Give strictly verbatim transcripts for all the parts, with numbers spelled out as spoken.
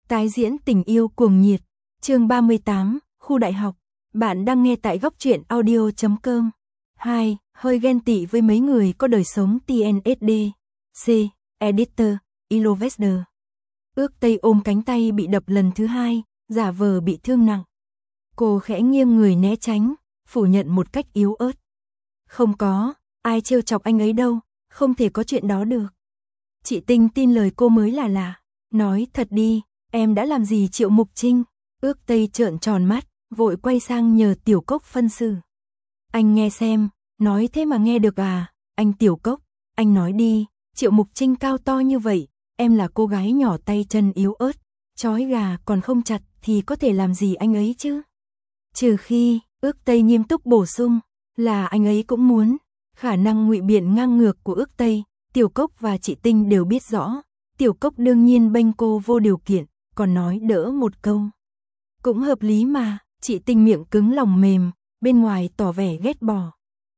Tái diễn tình yêu cuồng nhiệt, chương ba mươi tám, khu đại học. Bạn đang nghe tại góc truyện audio chấm com. hai. Hơi ghen tị với mấy người có đời sống tê en ét đê. C. Editor, Ilovester. Ước Tây ôm cánh tay bị đập lần thứ hai, giả vờ bị thương nặng. Cô khẽ nghiêng người né tránh, phủ nhận một cách yếu ớt. Không có, ai trêu chọc anh ấy đâu, không thể có chuyện đó được. Chị Tinh tin lời cô mới là lạ. Nói thật đi, em đã làm gì Triệu Mục Trinh? Ước Tây trợn tròn mắt, vội quay sang nhờ Tiểu Cốc phân xử. Anh nghe xem, nói thế mà nghe được à? Anh Tiểu Cốc, anh nói đi, Triệu Mục Trinh cao to như vậy, em là cô gái nhỏ tay chân yếu ớt, trói gà còn không chặt thì có thể làm gì anh ấy chứ? Trừ khi, Ước Tây nghiêm túc bổ sung, là anh ấy cũng muốn. Khả năng ngụy biện ngang ngược của Ước Tây, Tiểu Cốc và chị Tinh đều biết rõ. Tiểu Cốc đương nhiên bênh cô vô điều kiện, còn nói đỡ một câu. Cũng hợp lý mà, chị Tinh miệng cứng lòng mềm, bên ngoài tỏ vẻ ghét bỏ.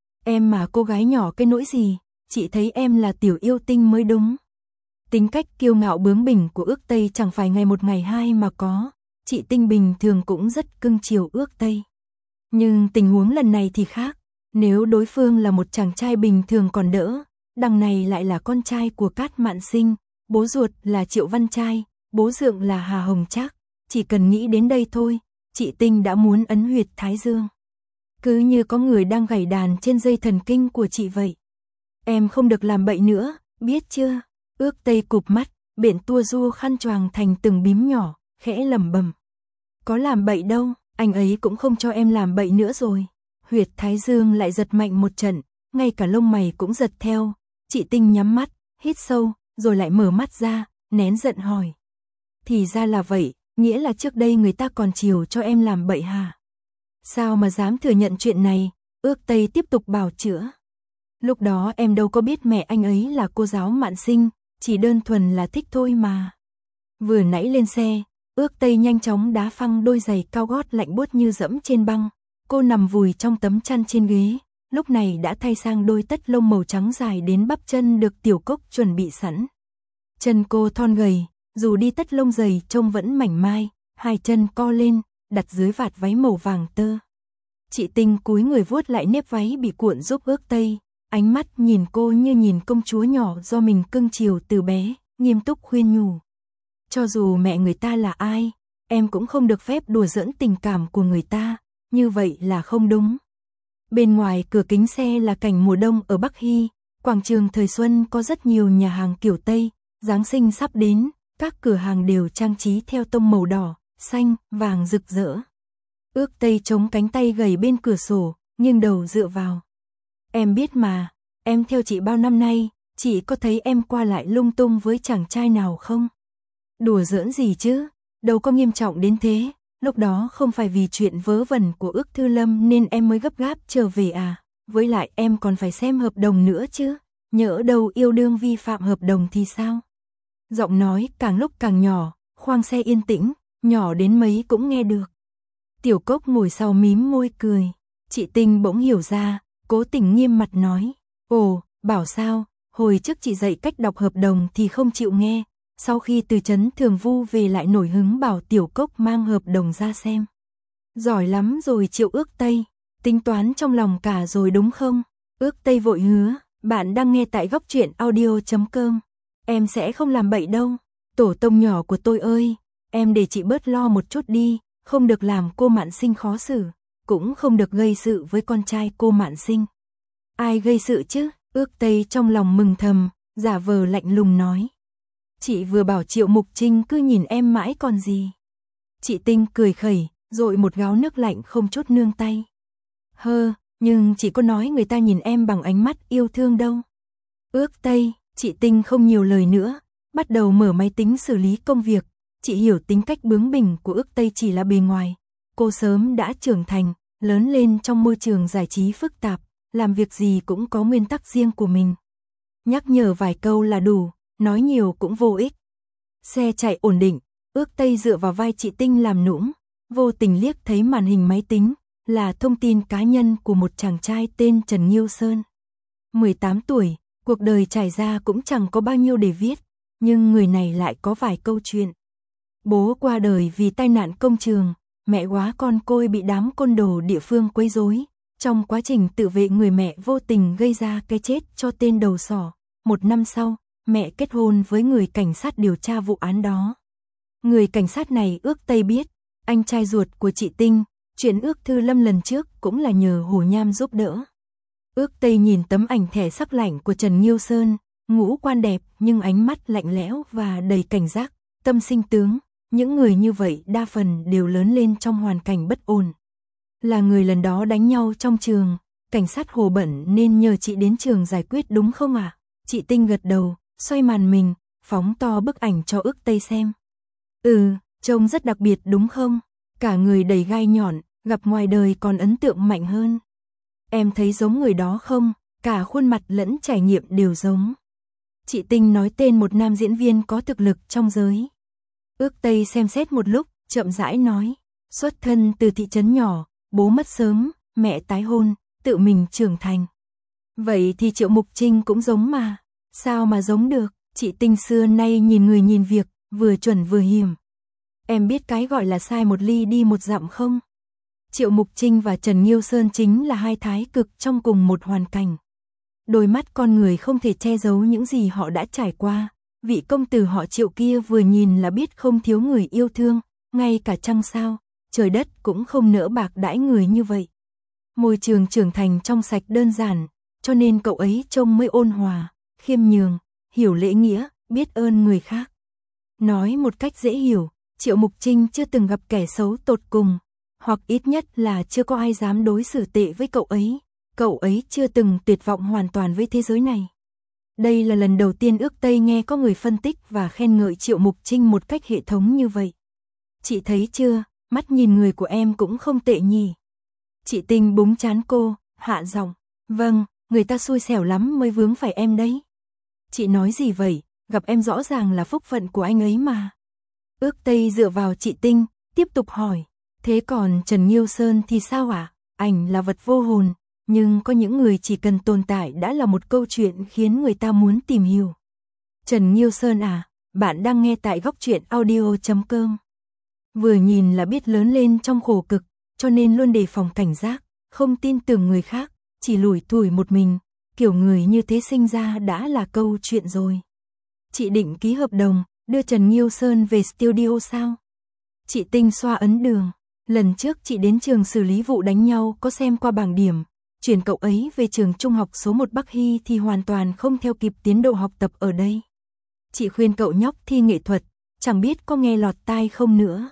Em mà cô gái nhỏ cái nỗi gì, chị thấy em là tiểu yêu tinh mới đúng. Tính cách kiêu ngạo bướng bỉnh của Ước Tây chẳng phải ngày một ngày hai mà có, chị Tinh bình thường cũng rất cưng chiều Ước Tây. Nhưng tình huống lần này thì khác, nếu đối phương là một chàng trai bình thường còn đỡ, đằng này lại là con trai của Cát Mạn Sinh, bố ruột là Triệu Văn Trai, bố dượng là Hà Hồng Trác, chỉ cần nghĩ đến đây thôi, chị Tinh đã muốn ấn huyệt thái dương. Cứ như có người đang gảy đàn trên dây thần kinh của chị vậy. Em không được làm bậy nữa, biết chưa? Ước Tây cụp mắt, biện tua rua khăn choàng thành từng bím nhỏ, khẽ lẩm bẩm. Có làm bậy đâu, anh ấy cũng không cho em làm bậy nữa rồi. Huyệt thái dương lại giật mạnh một trận, ngay cả lông mày cũng giật theo. Chị Tinh nhắm mắt, hít sâu, rồi lại mở mắt ra, nén giận hỏi. Thì ra là vậy, nghĩa là trước đây người ta còn chiều cho em làm bậy hả? Sao mà dám thừa nhận chuyện này? Ước Tây tiếp tục bào chữa. Lúc đó em đâu có biết mẹ anh ấy là cô giáo Mạn Sinh, chỉ đơn thuần là thích thôi mà. Vừa nãy lên xe, Ước Tây nhanh chóng đá phăng đôi giày cao gót lạnh buốt như dẫm trên băng. Cô nằm vùi trong tấm chăn trên ghế, lúc này đã thay sang đôi tất lông màu trắng dài đến bắp chân được Tiểu Cốc chuẩn bị sẵn. Chân cô thon gầy, dù đi tất lông dày trông vẫn mảnh mai, hai chân co lên, đặt dưới vạt váy màu vàng tơ. Chị Tinh cúi người vuốt lại nếp váy bị cuộn giúp Ước Tây, ánh mắt nhìn cô như nhìn công chúa nhỏ do mình cưng chiều từ bé, nghiêm túc khuyên nhủ. Cho dù mẹ người ta là ai, em cũng không được phép đùa giỡn tình cảm của người ta, như vậy là không đúng. Bên ngoài cửa kính xe là cảnh mùa đông ở Bắc Hy, quảng trường thời xuân có rất nhiều nhà hàng kiểu Tây, Giáng sinh sắp đến, các cửa hàng đều trang trí theo tông màu đỏ, xanh, vàng rực rỡ. Ước Tây chống cánh tay gầy bên cửa sổ, nghiêng đầu dựa vào. Em biết mà, em theo chị bao năm nay, chị có thấy em qua lại lung tung với chàng trai nào không? Đùa giỡn gì chứ, đâu có nghiêm trọng đến thế. Lúc đó không phải vì chuyện vớ vẩn của Ước Thư Lâm nên em mới gấp gáp trở về à, với lại em còn phải xem hợp đồng nữa chứ, nhỡ đâu yêu đương vi phạm hợp đồng thì sao? Giọng nói càng lúc càng nhỏ, khoang xe yên tĩnh, nhỏ đến mấy cũng nghe được. Tiểu Cốc ngồi sau mím môi cười, chị Tinh bỗng hiểu ra, cố tình nghiêm mặt nói, ồ, bảo sao, hồi trước chị dạy cách đọc hợp đồng thì không chịu nghe. Sau khi từ trấn Thường Vu về lại nổi hứng bảo Tiểu Cốc mang hợp đồng ra xem. Giỏi lắm rồi Triệu Ước Tây, tính toán trong lòng cả rồi đúng không? Ước Tây vội hứa, bạn đang nghe tại góc truyện audio chấm com. Em sẽ không làm bậy đâu, tổ tông nhỏ của tôi ơi, em để chị bớt lo một chút đi, không được làm cô Mạn Sinh khó xử, cũng không được gây sự với con trai cô Mạn Sinh. Ai gây sự chứ? Ước Tây trong lòng mừng thầm, giả vờ lạnh lùng nói. Chị vừa bảo Triệu Mục Trinh cứ nhìn em mãi còn gì. Chị Tinh cười khẩy, dội một gáo nước lạnh không chút nương tay. Hơ, nhưng chị có nói người ta nhìn em bằng ánh mắt yêu thương đâu. Ước Tây, chị Tinh không nhiều lời nữa, bắt đầu mở máy tính xử lý công việc. Chị hiểu tính cách bướng bỉnh của Ước Tây chỉ là bề ngoài. Cô sớm đã trưởng thành, lớn lên trong môi trường giải trí phức tạp, làm việc gì cũng có nguyên tắc riêng của mình. Nhắc nhở vài câu là đủ. Nói nhiều cũng vô ích. Xe chạy ổn định, Ước Tây dựa vào vai chị Tinh làm nũng, vô tình liếc thấy màn hình máy tính, là thông tin cá nhân của một chàng trai tên Trần Nhiêu Sơn. mười tám tuổi, cuộc đời trải ra cũng chẳng có bao nhiêu để viết, nhưng người này lại có vài câu chuyện. Bố qua đời vì tai nạn công trường, mẹ quá con côi bị đám côn đồ địa phương quấy rối. Trong quá trình tự vệ người mẹ vô tình gây ra cái chết cho tên đầu sỏ. Một năm sau, mẹ kết hôn với người cảnh sát điều tra vụ án đó. Người cảnh sát này ước Tây biết, anh trai ruột của chị Tinh, chuyện ước thư lâm lần trước cũng là nhờ Hồ Nham giúp đỡ. Ước Tây nhìn tấm ảnh thẻ sắc lạnh của Trần Nghiêu Sơn, ngũ quan đẹp nhưng ánh mắt lạnh lẽo và đầy cảnh giác, tâm sinh tướng. Những người như vậy đa phần đều lớn lên trong hoàn cảnh bất ổn. Là người lần đó đánh nhau trong trường, cảnh sát Hồ bận nên nhờ chị đến trường giải quyết đúng không ạ? À? Chị Tinh gật đầu, xoay màn mình, phóng to bức ảnh cho Ước Tây xem. Ừ, trông rất đặc biệt đúng không? Cả người đầy gai nhọn, gặp ngoài đời còn ấn tượng mạnh hơn. Em thấy giống người đó không? Cả khuôn mặt lẫn trải nghiệm đều giống. Chị Tinh nói tên một nam diễn viên có thực lực trong giới. Ước Tây xem xét một lúc, chậm rãi nói. Xuất thân từ thị trấn nhỏ, bố mất sớm, mẹ tái hôn, tự mình trưởng thành. Vậy thì Triệu Mục Trinh cũng giống mà. Sao mà giống được? Chị Tinh xưa nay nhìn người nhìn việc, vừa chuẩn vừa hiểm. Em biết cái gọi là sai một ly đi một dặm không? Triệu Mục Trinh và Trần Nghiêu Sơn chính là hai thái cực trong cùng một hoàn cảnh. Đôi mắt con người không thể che giấu những gì họ đã trải qua. Vị công tử họ Triệu kia vừa nhìn là biết không thiếu người yêu thương, ngay cả trăng sao, trời đất cũng không nỡ bạc đãi người như vậy. Môi trường trưởng thành trong sạch đơn giản, cho nên cậu ấy trông mới ôn hòa, khiêm nhường, hiểu lễ nghĩa, biết ơn người khác. Nói một cách dễ hiểu, Triệu Mục Trinh chưa từng gặp kẻ xấu tột cùng, hoặc ít nhất là chưa có ai dám đối xử tệ với cậu ấy. Cậu ấy chưa từng tuyệt vọng hoàn toàn với thế giới này. Đây là lần đầu tiên Ước Tây nghe có người phân tích và khen ngợi Triệu Mục Trinh một cách hệ thống như vậy. Chị thấy chưa, mắt nhìn người của em cũng không tệ nhỉ. Chị Tinh búng trán cô, hạ giọng. Vâng, người ta xui xẻo lắm mới vướng phải em đấy. Chị nói gì vậy, gặp em rõ ràng là phúc phận của anh ấy mà. Ước Tây dựa vào chị Tinh, tiếp tục hỏi. Thế còn Trần Nghiêu Sơn thì sao ạ? À? Ảnh là vật vô hồn. Nhưng có những người chỉ cần tồn tại đã là một câu chuyện khiến người ta muốn tìm hiểu. Trần Nghiêu Sơn à, bạn đang nghe tại góc truyện audio chấm com. Vừa nhìn là biết lớn lên trong khổ cực, cho nên luôn đề phòng cảnh giác, không tin tưởng người khác, chỉ lủi thủi một mình. Kiểu người như thế sinh ra đã là câu chuyện rồi. Chị định ký hợp đồng, đưa Trần Nghiêu Sơn về studio sao? Chị Tinh xoa ấn đường. Lần trước chị đến trường xử lý vụ đánh nhau có xem qua bảng điểm. Chuyển cậu ấy về trường trung học số một Bắc Hy thì hoàn toàn không theo kịp tiến độ học tập ở đây. Chị khuyên cậu nhóc thi nghệ thuật, chẳng biết có nghe lọt tai không nữa.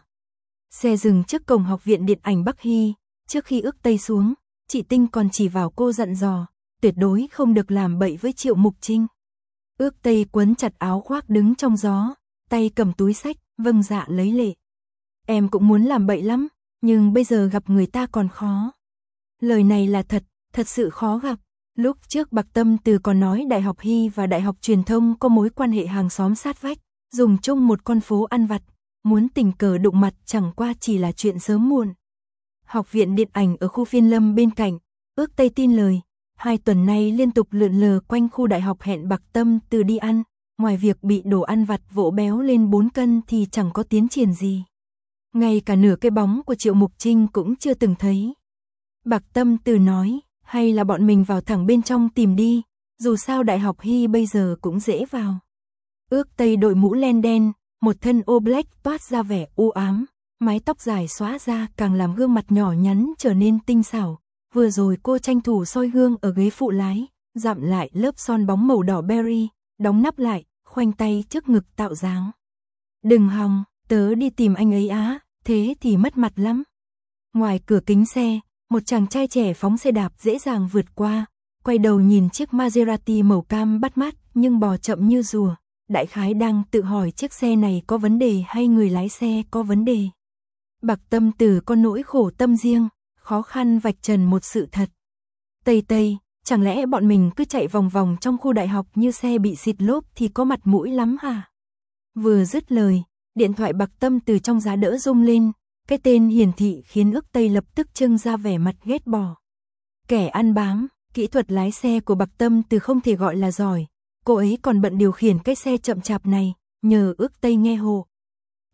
Xe dừng trước cổng học viện điện ảnh Bắc Hy, trước khi Ước Tây xuống, chị Tinh còn chỉ vào cô dặn dò, tuyệt đối không được làm bậy với Triệu Mục Trinh. Ước Tây quấn chặt áo khoác đứng trong gió, tay cầm túi sách, vâng dạ lấy lệ. Em cũng muốn làm bậy lắm, nhưng bây giờ gặp người ta còn khó. Lời này là thật. Thật sự khó gặp. Lúc trước Bạc Tâm Từ còn nói Đại học Hy và Đại học Truyền thông có mối quan hệ hàng xóm sát vách, dùng chung một con phố ăn vặt, muốn tình cờ đụng mặt chẳng qua chỉ là chuyện sớm muộn. Học viện điện ảnh ở khu Phiên Lâm bên cạnh, Ước Tây tin lời, hai tuần nay liên tục lượn lờ quanh khu đại học hẹn Bạc Tâm Từ đi ăn, ngoài việc bị đồ ăn vặt vỗ béo lên bốn cân thì chẳng có tiến triển gì. Ngay cả nửa cái bóng của Triệu Mục Trinh cũng chưa từng thấy. Bạc Tâm Từ nói, hay là bọn mình vào thẳng bên trong tìm đi, dù sao Đại học Hy bây giờ cũng dễ vào. Ước Tây đội mũ len đen, một thân ô black toát ra vẻ u ám, mái tóc dài xóa ra càng làm gương mặt nhỏ nhắn trở nên tinh xảo. Vừa rồi cô tranh thủ soi gương ở ghế phụ lái, dặm lại lớp son bóng màu đỏ berry, đóng nắp lại, khoanh tay trước ngực tạo dáng. Đừng hòng, tớ đi tìm anh ấy á, thế thì mất mặt lắm. Ngoài cửa kính xe, một chàng trai trẻ phóng xe đạp dễ dàng vượt qua, quay đầu nhìn chiếc Maserati màu cam bắt mắt nhưng bò chậm như rùa, đại khái đang tự hỏi chiếc xe này có vấn đề hay người lái xe có vấn đề. Bạc Tâm Từ có nỗi khổ tâm riêng, khó khăn vạch trần một sự thật. Tây Tây, chẳng lẽ bọn mình cứ chạy vòng vòng trong khu đại học như xe bị xịt lốp thì có mặt mũi lắm hả? Vừa dứt lời, điện thoại Bạc Tâm Từ trong giá đỡ rung lên. Cái tên hiển thị khiến Ước Tây lập tức trưng ra vẻ mặt ghét bỏ. Kẻ ăn bám, kỹ thuật lái xe của Bạc Tâm Từ không thể gọi là giỏi. Cô ấy còn bận điều khiển cái xe chậm chạp này, nhờ Ước Tây nghe hộ.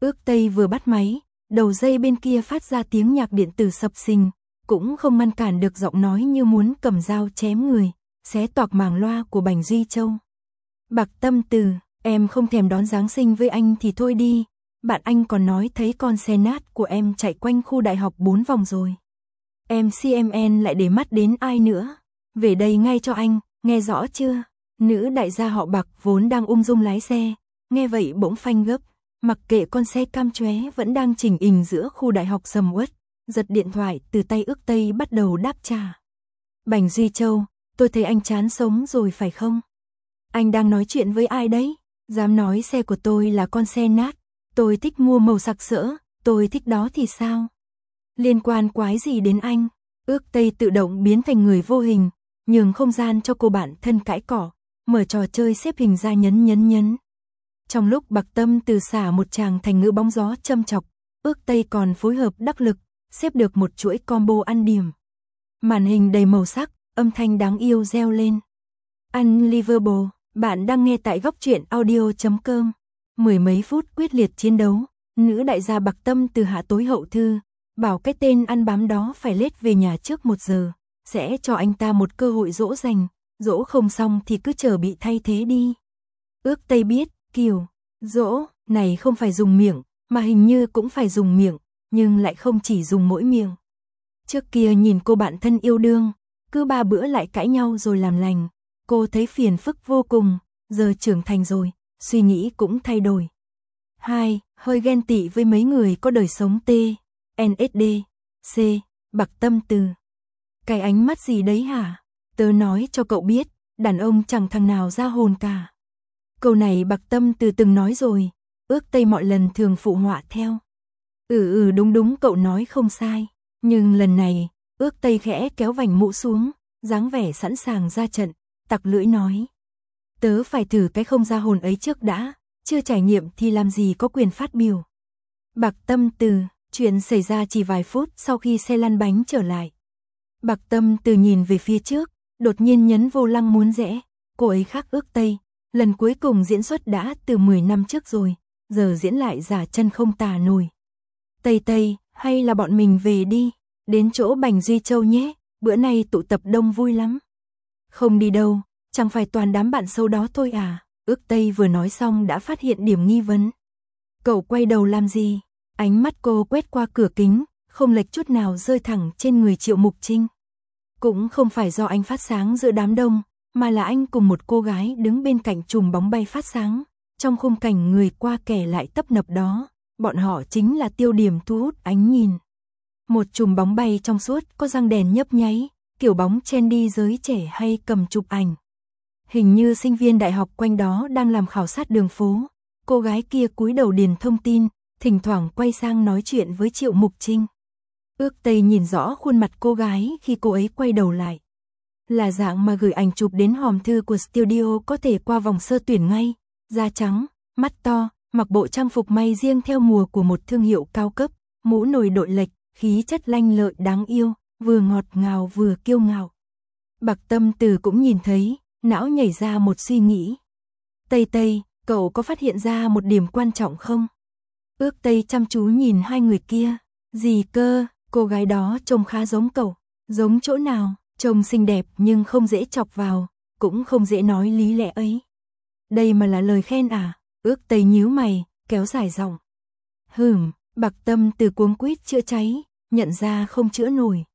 Ước Tây vừa bắt máy, đầu dây bên kia phát ra tiếng nhạc điện tử sập sình, cũng không ngăn cản được giọng nói như muốn cầm dao chém người, xé toạc màng loa của Bành Duy Châu. Bạc Tâm Từ, em không thèm đón Giáng sinh với anh thì thôi đi, bạn anh còn nói thấy con xe nát của em chạy quanh khu đại học bốn vòng rồi. em xê em en lại để mắt đến ai nữa, về đây ngay cho anh, nghe rõ chưa? Nữ đại gia họ Bạc vốn đang ung dung lái xe, nghe vậy bỗng phanh gấp, mặc kệ con xe cam chóe vẫn đang chỉnh ình giữa khu đại học sầm uất, giật điện thoại từ tay Ước Tây bắt đầu đáp trả. Bành Duy Châu, tôi thấy anh chán sống rồi phải không? Anh đang nói chuyện với ai đấy? Dám nói xe của tôi là con xe nát, tôi thích mua màu sặc sỡ, tôi thích đó thì sao? Liên quan quái gì đến anh? Ước Tây tự động biến thành người vô hình, nhường không gian cho cô bạn thân cãi cỏ, mở trò chơi xếp hình ra nhấn nhấn nhấn. Trong lúc Bạc Tâm Từ xả một tràng thành ngữ bóng gió châm chọc, Ước Tây còn phối hợp đắc lực, xếp được một chuỗi combo ăn điểm. Màn hình đầy màu sắc, âm thanh đáng yêu reo lên. Unbelievable, bạn đang nghe tại góc truyện audio chấm com. Mười mấy phút quyết liệt chiến đấu, nữ đại gia Bạc Tâm Từ hạ tối hậu thư, bảo cái tên ăn bám đó phải lết về nhà trước một giờ, sẽ cho anh ta một cơ hội dỗ dành, dỗ không xong thì cứ chờ bị thay thế đi. Ước Tây biết, kiểu, dỗ, này không phải dùng miệng, mà hình như cũng phải dùng miệng, nhưng lại không chỉ dùng mỗi miệng. Trước kia nhìn cô bạn thân yêu đương, cứ ba bữa lại cãi nhau rồi làm lành, cô thấy phiền phức vô cùng, giờ trưởng thành rồi, suy nghĩ cũng thay đổi. Hai, hơi ghen tị với mấy người có đời sống T, en ét đê, C, Bạc Tâm Từ. Cái ánh mắt gì đấy hả? Tớ nói cho cậu biết, đàn ông chẳng thằng nào ra hồn cả. Câu này Bạc Tâm Từ từng nói rồi, Ước Tây mọi lần thường phụ họa theo. Ừ ừ đúng đúng cậu nói không sai, nhưng lần này, Ước Tây khẽ kéo vành mũ xuống, dáng vẻ sẵn sàng ra trận, tặc lưỡi nói. Tớ phải thử cái không ra hồn ấy trước đã, chưa trải nghiệm thì làm gì có quyền phát biểu. Bạc Tâm Từ, chuyện xảy ra chỉ vài phút sau khi xe lăn bánh trở lại. Bạc Tâm Từ nhìn về phía trước, đột nhiên nhấn vô lăng muốn rẽ, cô ấy khác Ước Tây, lần cuối cùng diễn xuất đã từ mười năm trước rồi, giờ diễn lại giả chân không tả nổi. Tây Tây, hay là bọn mình về đi, đến chỗ Bành Duy Châu nhé, bữa nay tụ tập đông vui lắm. Không đi đâu, chẳng phải toàn đám bạn sâu đó thôi à, Ước Tây vừa nói xong đã phát hiện điểm nghi vấn. Cậu quay đầu làm gì? Ánh mắt cô quét qua cửa kính, không lệch chút nào rơi thẳng trên người Triệu Mục Trinh. Cũng không phải do anh phát sáng giữa đám đông, mà là anh cùng một cô gái đứng bên cạnh chùm bóng bay phát sáng, trong khung cảnh người qua kẻ lại tấp nập đó, bọn họ chính là tiêu điểm thu hút ánh nhìn. Một chùm bóng bay trong suốt có răng đèn nhấp nháy, kiểu bóng trendy giới trẻ hay cầm chụp ảnh. Hình như sinh viên đại học quanh đó đang làm khảo sát đường phố, cô gái kia cúi đầu điền thông tin, thỉnh thoảng quay sang nói chuyện với Triệu Mục Trinh. Ước Tây nhìn rõ khuôn mặt cô gái khi cô ấy quay đầu lại. Là dạng mà gửi ảnh chụp đến hòm thư của studio có thể qua vòng sơ tuyển ngay, da trắng, mắt to, mặc bộ trang phục may riêng theo mùa của một thương hiệu cao cấp, mũ nồi đội lệch, khí chất lanh lợi đáng yêu, vừa ngọt ngào vừa kiêu ngạo. Bạc Tâm Từ cũng nhìn thấy, não nhảy ra một suy nghĩ. Tây Tây, cậu có phát hiện ra một điểm quan trọng không? Ước Tây chăm chú nhìn hai người kia. Gì cơ, cô gái đó trông khá giống cậu. Giống chỗ nào? Trông xinh đẹp nhưng không dễ chọc vào, cũng không dễ nói lý lẽ ấy. Đây mà là lời khen à? Ước Tây nhíu mày, kéo dài giọng. Hừm, Bạc Tâm Từ cuống quýt chữa cháy, nhận ra không chữa nổi.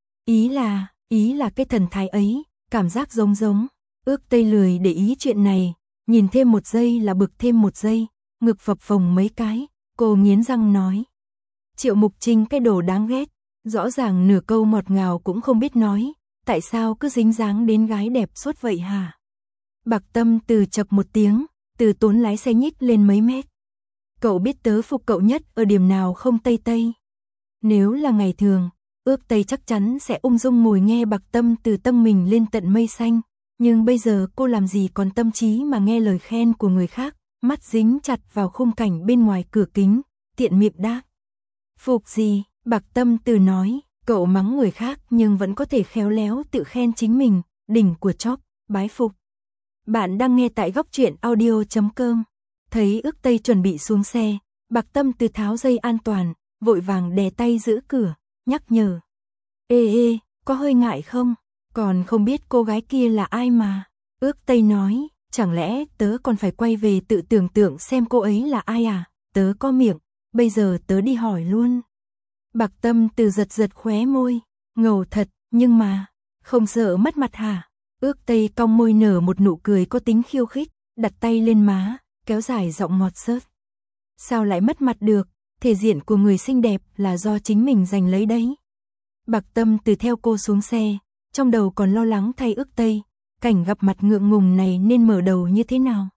Ý là, ý là cái thần thái ấy, cảm giác giống giống. Ước Tây lười để ý chuyện này, nhìn thêm một giây là bực thêm một giây, ngực phập phồng mấy cái, cô nghiến răng nói. Triệu Mục Trinh cái đồ đáng ghét, rõ ràng nửa câu ngọt ngào cũng không biết nói, tại sao cứ dính dáng đến gái đẹp suốt vậy hả? Bạc Tâm Từ chập một tiếng, Từ Tốn lái xe nhích lên mấy mét. Cậu biết tớ phục cậu nhất ở điểm nào không Tây Tây? Nếu là ngày thường, Ước Tây chắc chắn sẽ ung dung ngồi nghe Bạc Tâm Từ tâng mình lên tận mây xanh, nhưng bây giờ cô làm gì còn tâm trí mà nghe lời khen của người khác, mắt dính chặt vào khung cảnh bên ngoài cửa kính, tiện miệng đáp. Phục gì? Bạc Tâm Từ nói, cậu mắng người khác nhưng vẫn có thể khéo léo tự khen chính mình, đỉnh của chóp, bái phục. Bạn đang nghe tại góc truyện audio chấm com. Thấy Ước Tây chuẩn bị xuống xe, Bạc Tâm Từ tháo dây an toàn, vội vàng đè tay giữ cửa, nhắc nhở. Ê ê, có hơi ngại không? Còn không biết cô gái kia là ai mà. Ước Tây nói, chẳng lẽ tớ còn phải quay về tự tưởng tượng xem cô ấy là ai à? Tớ có miệng, bây giờ tớ đi hỏi luôn. Bạc Tâm Từ giật giật khóe môi, ngầu thật, nhưng mà, không sợ mất mặt hả? Ước Tây cong môi nở một nụ cười có tính khiêu khích, đặt tay lên má, kéo dài giọng ngọt xớt. Sao lại mất mặt được, thể diện của người xinh đẹp là do chính mình giành lấy đấy. Bạc Tâm Từ theo cô xuống xe, trong đầu còn lo lắng thay Ước Tây, cảnh gặp mặt ngượng ngùng này nên mở đầu như thế nào.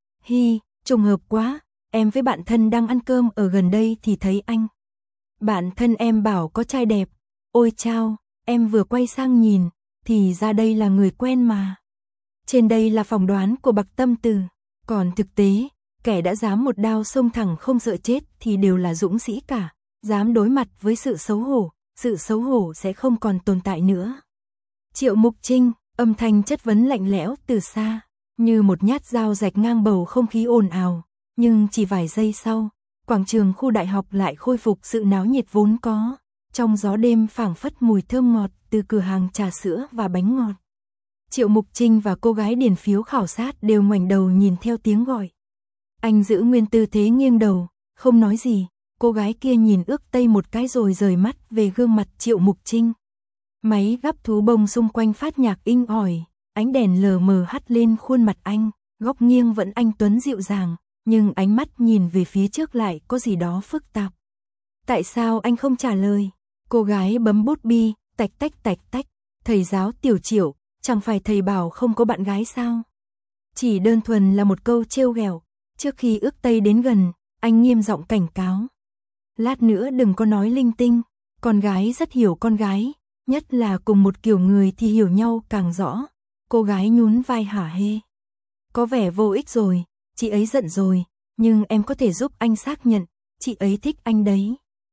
Hi, trùng hợp quá, em với bạn thân đang ăn cơm ở gần đây thì thấy anh. Bạn thân em bảo có trai đẹp, ôi chao, em vừa quay sang nhìn, thì ra đây là người quen mà. Trên đây là phỏng đoán của Bạc Tâm Từ, còn thực tế, kẻ đã dám một đao xông thẳng không sợ chết thì đều là dũng sĩ cả, dám đối mặt với sự xấu hổ, sự xấu hổ sẽ không còn tồn tại nữa. Triệu Mục Trinh, âm thanh chất vấn lạnh lẽo từ xa, như một nhát dao rạch ngang bầu không khí ồn ào, nhưng chỉ vài giây sau, quảng trường khu đại học lại khôi phục sự náo nhiệt vốn có, trong gió đêm phảng phất mùi thơm ngọt từ cửa hàng trà sữa và bánh ngọt. Triệu Mục Trinh và cô gái điền phiếu khảo sát đều ngoảnh đầu nhìn theo tiếng gọi. Anh giữ nguyên tư thế nghiêng đầu, không nói gì, cô gái kia nhìn Ước Tây một cái rồi rời mắt về gương mặt Triệu Mục Trinh. Máy gắp thú bông xung quanh phát nhạc inh ỏi, ánh đèn lờ mờ hắt lên khuôn mặt anh, góc nghiêng vẫn anh tuấn dịu dàng, nhưng ánh mắt nhìn về phía trước lại có gì đó phức tạp. Tại sao anh không trả lời? Cô gái bấm bút bi, tạch tách tạch tách, thầy giáo Tiểu Triệu, chẳng phải thầy bảo không có bạn gái sao? Chỉ đơn thuần là một câu trêu ghẹo. Trước khi Ước Tây đến gần, anh nghiêm giọng cảnh cáo. Lát nữa đừng có nói linh tinh, con gái rất hiểu con gái, nhất là cùng một kiểu người thì hiểu nhau càng rõ. Cô gái nhún vai hả hê. Có vẻ vô ích rồi, chị ấy giận rồi, nhưng em có thể giúp anh xác nhận, chị ấy thích anh đấy.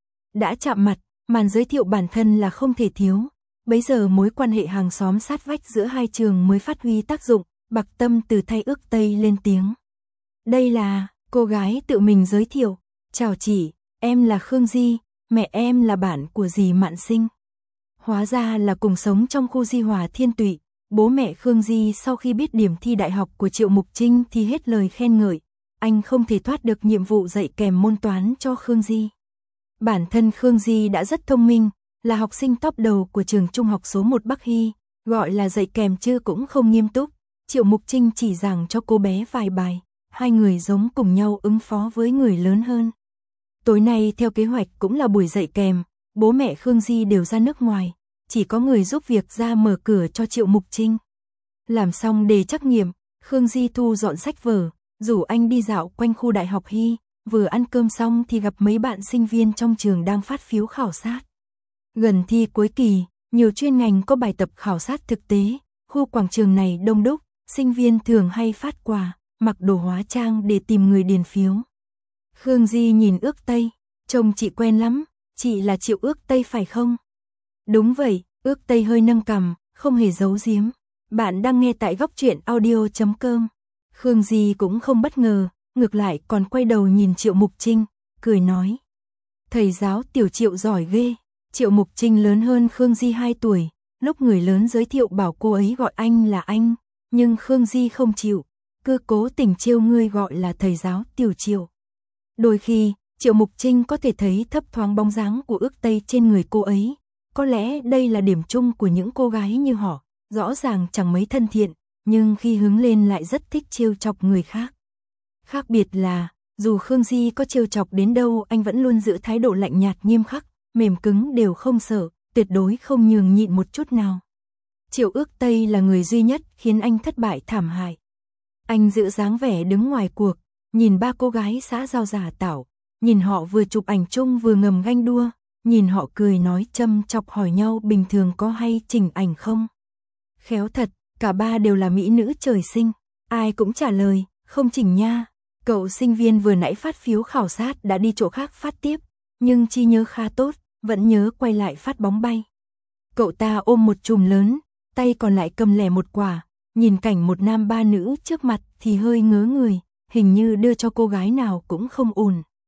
Đã chạm mặt, màn giới thiệu bản thân là không thể thiếu. Bấy giờ mối quan hệ hàng xóm sát vách giữa hai trường mới phát huy tác dụng. Bạc Tâm Từ thay Ước Tây lên tiếng. Đây là, cô gái tự mình giới thiệu. Chào chị, em là Khương Di, mẹ em là bạn của dì Mạn Sinh. Hóa ra là cùng sống trong khu Di Hòa Thiên Tụy. Bố mẹ Khương Di sau khi biết điểm thi đại học của Triệu Mục Trinh thì hết lời khen ngợi. Anh không thể thoát được nhiệm vụ dạy kèm môn toán cho Khương Di. Bản thân Khương Di đã rất thông minh, là học sinh top đầu của trường trung học số một Bắc Hy, gọi là dạy kèm chứ cũng không nghiêm túc. Triệu Mục Trinh chỉ giảng cho cô bé vài bài, hai người giống cùng nhau ứng phó với người lớn hơn. Tối nay theo kế hoạch cũng là buổi dạy kèm, bố mẹ Khương Di đều ra nước ngoài, chỉ có người giúp việc ra mở cửa cho Triệu Mục Trinh. Làm xong đề trắc nghiệm, Khương Di thu dọn sách vở, rủ anh đi dạo quanh khu đại học Hy, vừa ăn cơm xong thì gặp mấy bạn sinh viên trong trường đang phát phiếu khảo sát. Gần thi cuối kỳ, nhiều chuyên ngành có bài tập khảo sát thực tế, khu quảng trường này đông đúc, sinh viên thường hay phát quà, mặc đồ hóa trang để tìm người điền phiếu. Khương Di nhìn Ước Tây, trông chị quen lắm, chị là Triệu Ước Tây phải không? Đúng vậy, Ước Tây hơi nâng cằm, không hề giấu giếm. Bạn đang nghe tại góc truyện audio chấm com. Khương Di cũng không bất ngờ, ngược lại còn quay đầu nhìn Triệu Mục Trinh, cười nói. Thầy giáo Tiểu Triệu giỏi ghê. Triệu Mục Trinh lớn hơn Khương Di hai tuổi, lúc người lớn giới thiệu bảo cô ấy gọi anh là anh, nhưng Khương Di không chịu, cứ cố tình trêu ngươi gọi là thầy giáo Tiểu Triệu. Đôi khi, Triệu Mục Trinh có thể thấy thấp thoáng bóng dáng của Ước Tây trên người cô ấy, có lẽ đây là điểm chung của những cô gái như họ, rõ ràng chẳng mấy thân thiện, nhưng khi hứng lên lại rất thích trêu chọc người khác. Khác biệt là, dù Khương Di có trêu chọc đến đâu anh vẫn luôn giữ thái độ lạnh nhạt nghiêm khắc, mềm cứng đều không sợ, tuyệt đối không nhường nhịn một chút nào. Triệu Ước Tây là người duy nhất khiến anh thất bại thảm hại. Anh giữ dáng vẻ đứng ngoài cuộc, nhìn ba cô gái xã giao giả tảo, nhìn họ vừa chụp ảnh chung vừa ngầm ganh đua, nhìn họ cười nói châm chọc hỏi nhau bình thường có hay chỉnh ảnh không. Khéo thật, cả ba đều là mỹ nữ trời sinh, ai cũng trả lời, không chỉnh nha. Cậu sinh viên vừa nãy phát phiếu khảo sát đã đi chỗ khác phát tiếp, nhưng trí nhớ khá tốt, vẫn nhớ quay lại phát bóng bay. Cậu ta ôm một chùm lớn, tay còn lại cầm lẻ một quả, nhìn cảnh một nam ba nữ trước mặt thì hơi ngớ người, hình như đưa cho cô gái nào cũng không ổn.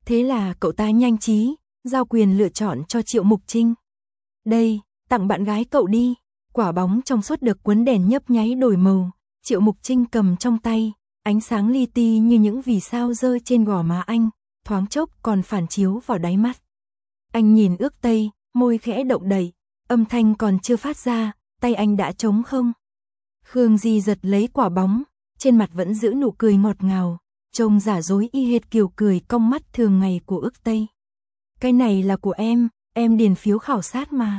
Thế là cậu ta nhanh trí, giao quyền lựa chọn cho Triệu Mục Trinh. Đây, tặng bạn gái cậu đi. Quả bóng trong suốt được cuốn đèn nhấp nháy đổi màu, Triệu Mục Trinh cầm trong tay, ánh sáng li ti như những vì sao rơi trên gò má anh, thoáng chốc còn phản chiếu vào đáy mắt. Anh nhìn Ước Tây, môi khẽ động đậy, âm thanh còn chưa phát ra, tay anh đã trống không. Khương Di giật lấy quả bóng, trên mặt vẫn giữ nụ cười ngọt ngào, trông giả dối y hệt kiểu cười cong mắt thường ngày của Ước Tây. Cái này là của em, em điền phiếu khảo sát mà.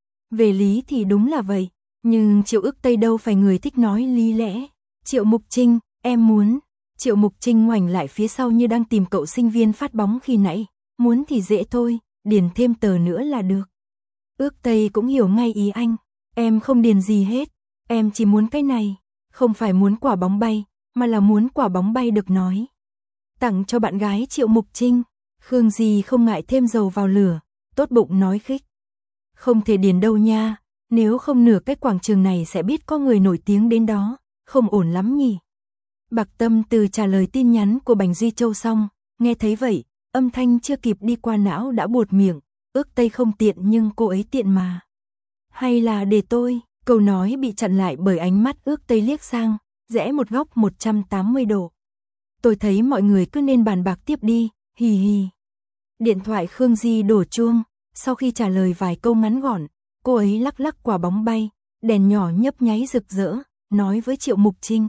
Về lý thì đúng là vậy, nhưng Triệu Ước Tây đâu phải người thích nói lý lẽ. Triệu Mục Trinh, em muốn. Triệu Mục Trinh ngoảnh lại phía sau như đang tìm cậu sinh viên phát bóng khi nãy. Muốn thì dễ thôi, điền thêm tờ nữa là được. Ước Tây cũng hiểu ngay ý anh. Em không điền gì hết, em chỉ muốn cái này. Không phải muốn quả bóng bay, mà là muốn quả bóng bay được nói. Tặng cho bạn gái Triệu Mục Trinh. Khương Di không ngại thêm dầu vào lửa, tốt bụng nói khích. Không thể điền đâu nha, nếu không nửa cái quảng trường này sẽ biết có người nổi tiếng đến đó, không ổn lắm nhỉ. Bạc Tâm Từ trả lời tin nhắn của Bành Duy Châu xong, nghe thấy vậy, âm thanh chưa kịp đi qua não đã buột miệng, Ước Tây không tiện nhưng cô ấy tiện mà. Hay là để tôi, câu nói bị chặn lại bởi ánh mắt Ước Tây liếc sang, rẽ một góc một trăm tám mươi độ. Tôi thấy mọi người cứ nên bàn bạc tiếp đi, hì hì. Điện thoại Khương Di đổ chuông, sau khi trả lời vài câu ngắn gọn, cô ấy lắc lắc quả bóng bay, đèn nhỏ nhấp nháy rực rỡ, nói với Triệu Mục Trinh.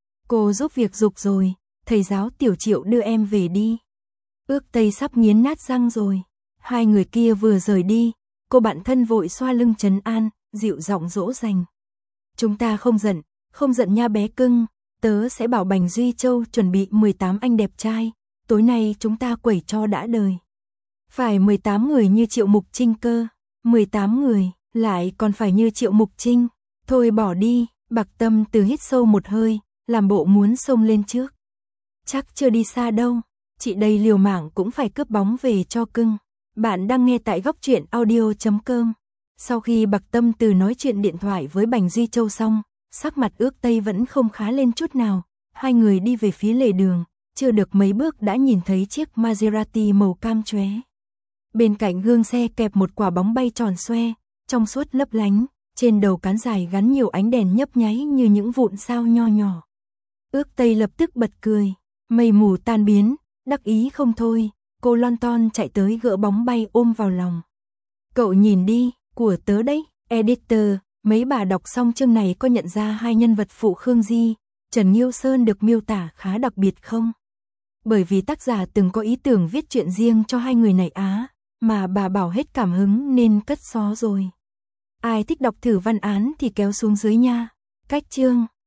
Cô giúp việc giục rồi, thầy giáo Tiểu Triệu đưa em về đi. Ước Tây sắp nghiến nát răng rồi. Hai người kia vừa rời đi, cô bạn thân vội xoa lưng trấn an, dịu giọng dỗ dành. Chúng ta không giận, không giận nha bé cưng, tớ sẽ bảo Bành Duy Châu chuẩn bị mười tám anh đẹp trai, tối nay chúng ta quẩy cho đã đời. Phải mười tám người như Triệu Mục Trinh cơ, mười tám người, lại còn phải như Triệu Mục Trinh. Thôi bỏ đi, Bạc Tâm Từ hít sâu một hơi, làm bộ muốn xông lên trước. Chắc chưa đi xa đâu, chị đây liều mạng cũng phải cướp bóng về cho cưng. Bạn đang nghe tại góc truyện audio chấm com. Sau khi Bạc Tâm Từ nói chuyện điện thoại với Bành Duy Châu xong, sắc mặt Ước Tây vẫn không khá lên chút nào. Hai người đi về phía lề đường, chưa được mấy bước đã nhìn thấy chiếc Maserati màu cam chóe. Bên cạnh gương xe kẹp một quả bóng bay tròn xoe, trong suốt lấp lánh, trên đầu cán dài gắn nhiều ánh đèn nhấp nháy như những vụn sao nho nhỏ. Ước Tây lập tức bật cười, mây mù tan biến, đắc ý không thôi, cô lon ton chạy tới gỡ bóng bay ôm vào lòng. Cậu nhìn đi, của tớ đấy, editor, mấy bà đọc xong chương này có nhận ra hai nhân vật phụ Khương Di, Trần Nghiêu Sơn được miêu tả khá đặc biệt không? Bởi vì tác giả từng có ý tưởng viết chuyện riêng cho hai người này á, mà bà bảo hết cảm hứng nên cất xó rồi. Ai thích đọc thử văn án thì kéo xuống dưới nha. Cách chương